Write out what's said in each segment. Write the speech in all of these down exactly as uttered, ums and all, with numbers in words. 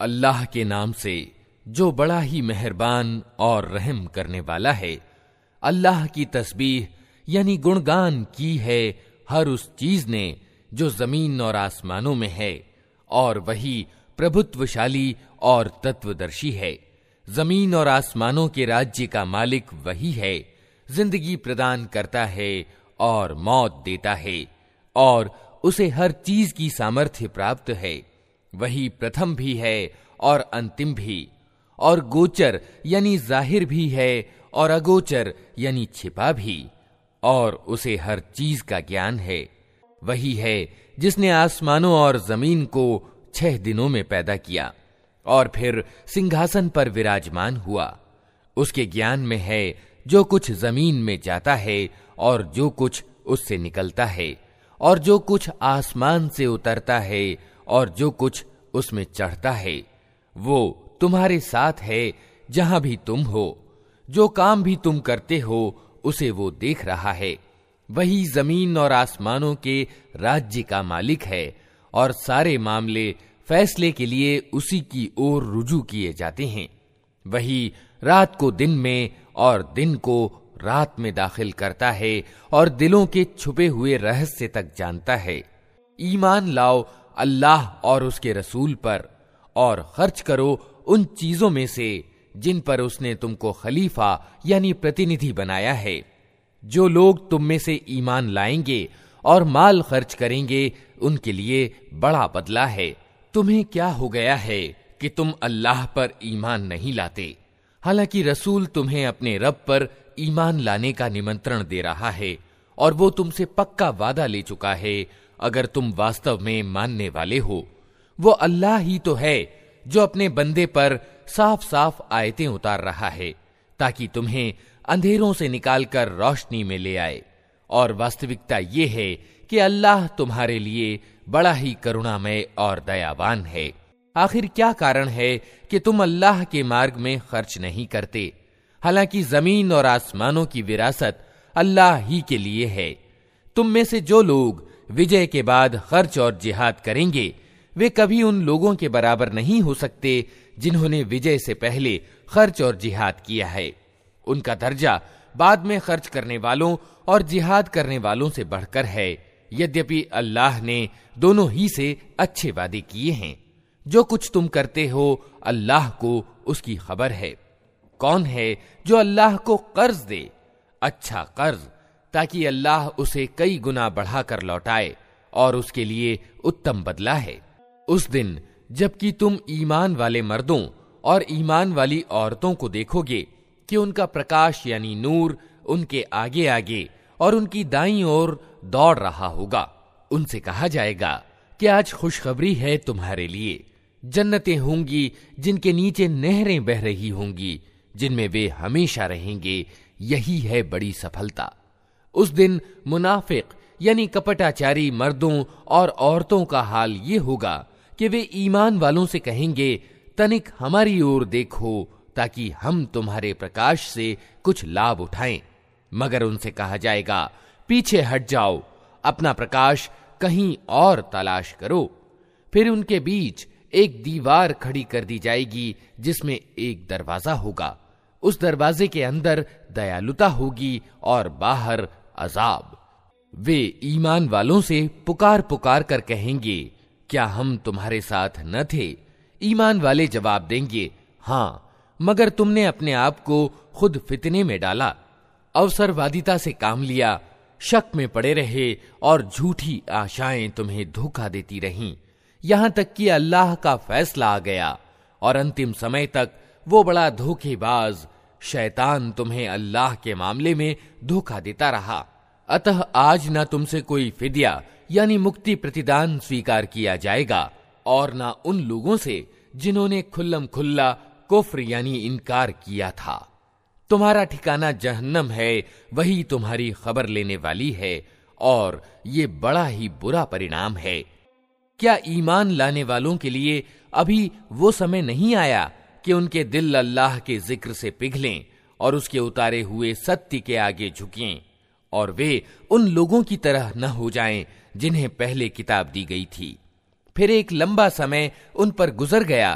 अल्लाह के नाम से जो बड़ा ही मेहरबान और रहम करने वाला है। अल्लाह की तस्बीह यानी गुणगान की है हर उस चीज ने जो जमीन और आसमानों में है, और वही प्रभुत्वशाली और तत्वदर्शी है। जमीन और आसमानों के राज्य का मालिक वही है, जिंदगी प्रदान करता है और मौत देता है, और उसे हर चीज की सामर्थ्य प्राप्त है। वही प्रथम भी है और अंतिम भी, और गोचर यानी जाहिर भी है और अगोचर यानी छिपा भी, और उसे हर चीज का ज्ञान है। वही है जिसने आसमानों और जमीन को छह दिनों में पैदा किया और फिर सिंहासन पर विराजमान हुआ। उसके ज्ञान में है जो कुछ जमीन में जाता है और जो कुछ उससे निकलता है, और जो कुछ आसमान से उतरता है और जो कुछ उसमें चढ़ता है। वो तुम्हारे साथ है जहां भी तुम हो। जो काम भी तुम करते हो उसे वो देख रहा है। वही जमीन और आसमानों के राज्य का मालिक है, और सारे मामले फैसले के लिए उसी की ओर रुजू किए जाते हैं। वही रात को दिन में और दिन को रात में दाखिल करता है और दिलों के छुपे हुए रहस्य तक जानता है। ईमान लाओ अल्लाह और उसके रसूल पर, और खर्च करो उन चीजों में से जिन पर उसने तुमको खलीफा यानी प्रतिनिधि बनाया है। जो लोग तुम में से ईमान लाएंगे और माल खर्च करेंगे, उनके लिए बड़ा बदला है। तुम्हें क्या हो गया है कि तुम अल्लाह पर ईमान नहीं लाते, हालांकि रसूल तुम्हें अपने रब पर ईमान लाने का निमंत्रण दे रहा है, और वो तुमसे पक्का वादा ले चुका है अगर तुम वास्तव में मानने वाले हो। वो अल्लाह ही तो है जो अपने बंदे पर साफ साफ आयतें उतार रहा है, ताकि तुम्हें अंधेरों से निकालकर रोशनी में ले आए। और वास्तविकता ये है कि अल्लाह तुम्हारे लिए बड़ा ही करुणामय और दयावान है। आखिर क्या कारण है कि तुम अल्लाह के मार्ग में खर्च नहीं करते, हालांकि जमीन और आसमानों की विरासत अल्लाह ही के लिए है। तुम में से जो लोग विजय के बाद खर्च और जिहाद करेंगे, वे कभी उन लोगों के बराबर नहीं हो सकते जिन्होंने विजय से पहले खर्च और जिहाद किया है। उनका दर्जा बाद में खर्च करने वालों और जिहाद करने वालों से बढ़कर है, यद्यपि अल्लाह ने दोनों ही से अच्छे वादे किए हैं। जो कुछ तुम करते हो अल्लाह को उसकी खबर है। कौन है जो अल्लाह को कर्ज दे, अच्छा कर्ज, ताकि अल्लाह उसे कई गुना बढ़ाकर लौटाए, और उसके लिए उत्तम बदला है। उस दिन जबकि तुम ईमान वाले मर्दों और ईमान वाली औरतों को देखोगे कि उनका प्रकाश यानी नूर उनके आगे आगे और उनकी दाईं ओर दौड़ रहा होगा। उनसे कहा जाएगा कि आज खुशखबरी है तुम्हारे लिए, जन्नतें होंगी जिनके नीचे नहरें बह रही होंगी, जिनमें वे हमेशा रहेंगे। यही है बड़ी सफलता। उस दिन मुनाफिक यानी कपटाचारी मर्दों और औरतों का हाल ये होगा कि वे ईमान वालों से कहेंगे, तनिक हमारी ओर देखो ताकि हम तुम्हारे प्रकाश से कुछ लाभ उठाएं। मगर उनसे कहा जाएगा, पीछे हट जाओ, अपना प्रकाश कहीं और तलाश करो। फिर उनके बीच एक दीवार खड़ी कर दी जाएगी जिसमें एक दरवाजा होगा। उस दरवाजे के अंदर दयालुता होगी और बाहर अजाब। वे ईमान वालों से पुकार पुकार कर कहेंगे, क्या हम तुम्हारे साथ न थे? ईमान वाले जवाब देंगे, हाँ, मगर तुमने अपने आप को खुद फितने में डाला, अवसरवादिता से काम लिया, शक में पड़े रहे और झूठी आशाएं तुम्हें धोखा देती रहीं, यहां तक कि अल्लाह का फैसला आ गया और अंतिम समय तक वो बड़ा धोखेबाज शैतान तुम्हें अल्लाह के मामले में धोखा देता रहा। अतः आज न तुमसे कोई फिदिया यानी मुक्ति प्रतिदान स्वीकार किया जाएगा, और न उन लोगों से जिन्होंने खुल्लम खुल्ला कुफ्र यानी इनकार किया था। तुम्हारा ठिकाना जहन्नम है, वही तुम्हारी खबर लेने वाली है, और ये बड़ा ही बुरा परिणाम है। क्या ईमान लाने वालों के लिए अभी वो समय नहीं आया कि उनके दिल अल्लाह के जिक्र से पिघलें और उसके उतारे हुए सत्य के आगे झुकें, और वे उन लोगों की तरह न हो जाएं जिन्हें पहले किताब दी गई थी। फिर एक लंबा समय उन पर गुजर गया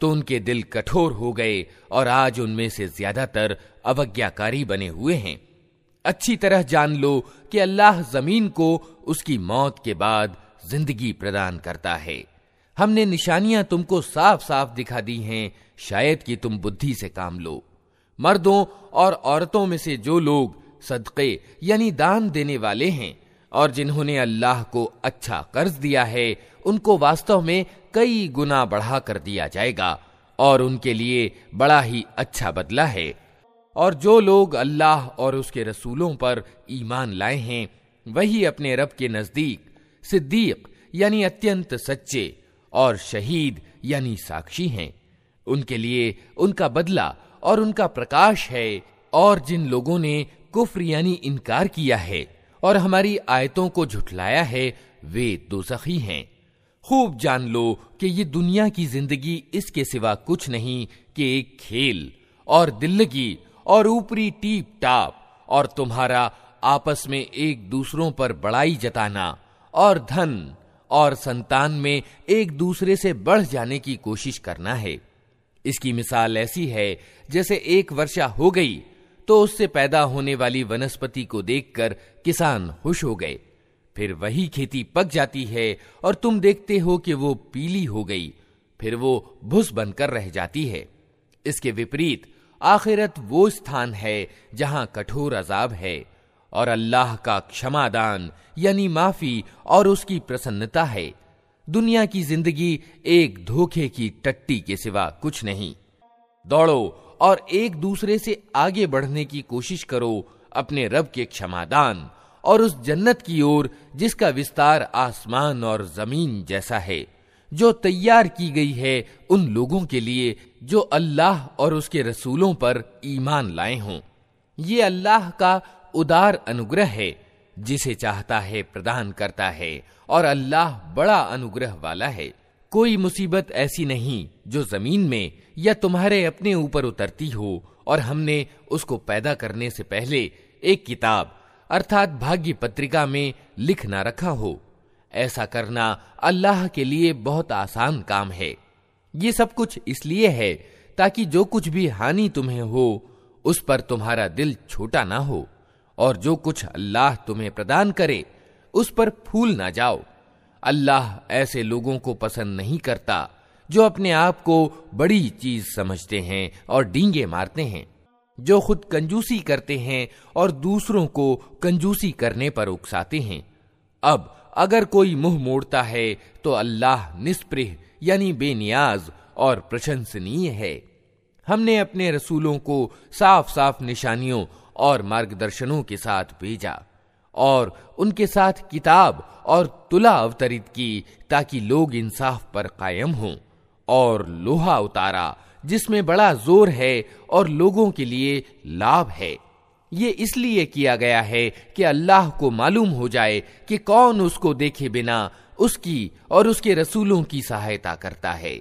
तो उनके दिल कठोर हो गए और आज उनमें से ज्यादातर अवज्ञाकारी बने हुए हैं। अच्छी तरह जान लो कि अल्लाह जमीन को उसकी मौत के बाद जिंदगी प्रदान करता है। हमने निशानियां तुमको साफ साफ दिखा दी हैं, शायद कि तुम बुद्धि से काम लो। मर्दों और औरतों में से जो लोग सदक़े यानी दान देने वाले हैं और जिन्होंने अल्लाह को अच्छा कर्ज दिया है, उनको वास्तव में कई गुना बढ़ा कर दिया जाएगा और उनके लिए बड़ा ही अच्छा बदला है। और जो लोग अल्लाह और उसके रसूलों पर ईमान लाए हैं, वही अपने रब के नजदीक सिद्दीक यानी अत्यंत सच्चे और शहीद यानी साक्षी हैं। उनके लिए उनका बदला और उनका प्रकाश है। और जिन लोगों ने कुफ्र यानी इनकार किया है और हमारी आयतों को झुठलाया है, वे दोज़खी हैं। खूब जान लो कि ये दुनिया की जिंदगी इसके सिवा कुछ नहीं कि एक खेल और दिल्लगी और ऊपरी टीप टाप और तुम्हारा आपस में एक दूसरों पर बड़ाई जताना और धन और संतान में एक दूसरे से बढ़ जाने की कोशिश करना है। इसकी मिसाल ऐसी है जैसे एक वर्षा हो गई तो उससे पैदा होने वाली वनस्पति को देखकर किसान खुश हो गए, फिर वही खेती पक जाती है और तुम देखते हो कि वो पीली हो गई, फिर वो भुस बनकर रह जाती है। इसके विपरीत आखिरत वो स्थान है जहां कठोर अजाब है और अल्लाह का क्षमादान यानी माफी और उसकी प्रसन्नता है। दुनिया की जिंदगी एक धोखे की टट्टी के सिवा कुछ नहीं। दौड़ो और एक दूसरे से आगे बढ़ने की कोशिश करो अपने रब के क्षमादान और उस जन्नत की ओर जिसका विस्तार आसमान और जमीन जैसा है, जो तैयार की गई है उन लोगों के लिए जो अल्लाह और उसके रसूलों पर ईमान लाए हों। ये अल्लाह का उदार अनुग्रह है, जिसे चाहता है प्रदान करता है और अल्लाह बड़ा अनुग्रह वाला है। कोई मुसीबत ऐसी नहीं जो जमीन में या तुम्हारे अपने ऊपर उतरती हो और हमने उसको पैदा करने से पहले एक किताब अर्थात भाग्य पत्रिका में लिख ना रखा हो। ऐसा करना अल्लाह के लिए बहुत आसान काम है। ये सब कुछ इसलिए है ताकि जो कुछ भी हानि तुम्हें हो उस पर तुम्हारा दिल छोटा ना हो और जो कुछ अल्लाह तुम्हें प्रदान करे उस पर फूल ना जाओ। अल्लाह ऐसे लोगों को पसंद नहीं करता जो अपने आप को बड़ी चीज समझते हैं और डींगे मारते हैं, जो खुद कंजूसी करते हैं और दूसरों को कंजूसी करने पर उकसाते हैं। अब अगर कोई मुंह मोड़ता है तो अल्लाह निस्पृह यानी बेनियाज और प्रशंसनीय है। हमने अपने रसूलों को साफ साफ निशानियों और मार्गदर्शनों के साथ भेजा और उनके साथ किताब और तुला अवतरित की ताकि लोग इंसाफ पर कायम हों, और लोहा उतारा जिसमें बड़ा जोर है और लोगों के लिए लाभ है। ये इसलिए किया गया है कि अल्लाह को मालूम हो जाए कि कौन उसको देखे बिना उसकी और उसके रसूलों की सहायता करता है।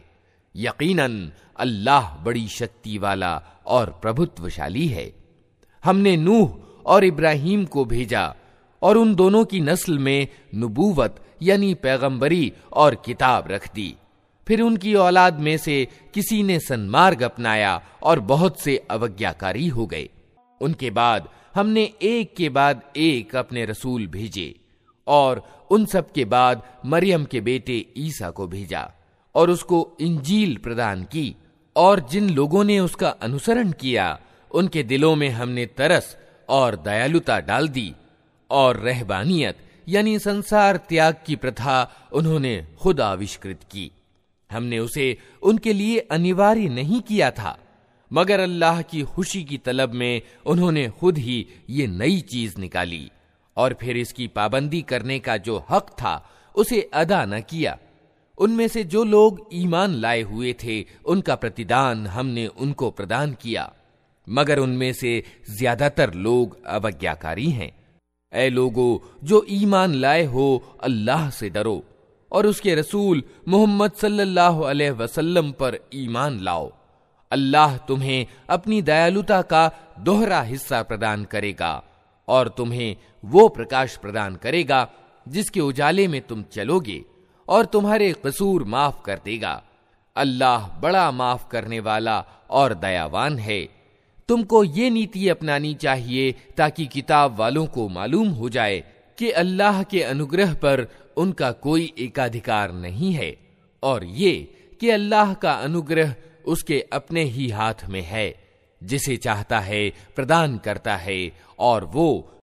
यकीनन अल्लाह बड़ी शक्ति वाला और प्रभुत्वशाली है। हमने नूह और इब्राहिम को भेजा और उन दोनों की नस्ल में नबूवत यानी पैगंबरी और किताब रख दी। फिर उनकी औलाद में से किसी ने सन्मार्ग अपनाया और बहुत से अवज्ञाकारी हो गए। उनके बाद हमने एक के बाद एक अपने रसूल भेजे और उन सब के बाद मरियम के बेटे ईसा को भेजा और उसको इंजील प्रदान की। और जिन लोगों ने उसका अनुसरण किया उनके दिलों में हमने तरस और दयालुता डाल दी और रहबानियत यानी संसार त्याग की प्रथा उन्होंने खुद आविष्कृत की। हमने उसे उनके लिए अनिवार्य नहीं किया था, मगर अल्लाह की खुशी की तलब में उन्होंने खुद ही ये नई चीज निकाली और फिर इसकी पाबंदी करने का जो हक था उसे अदा न किया। उनमें से जो लोग ईमान लाए हुए थे उनका प्रतिदान हमने उनको प्रदान किया, मगर उनमें से ज्यादातर लोग अवज्ञाकारी हैं। ऐ लोगों जो ईमान लाए हो, अल्लाह से डरो और उसके रसूल मोहम्मद सल्लल्लाहु अलैहि वसल्लम पर ईमान लाओ। अल्लाह तुम्हें अपनी दयालुता का दोहरा हिस्सा प्रदान करेगा और तुम्हें वो प्रकाश प्रदान करेगा जिसके उजाले में तुम चलोगे और तुम्हारे कसूर माफ कर देगा। अल्लाह बड़ा माफ करने वाला और दयावान है। तुमको ये नीति अपनानी चाहिए ताकि किताब वालों को मालूम हो जाए कि अल्लाह के अनुग्रह पर उनका कोई एकाधिकार नहीं है, और ये कि अल्लाह का अनुग्रह उसके अपने ही हाथ में है, जिसे चाहता है प्रदान करता है, और वो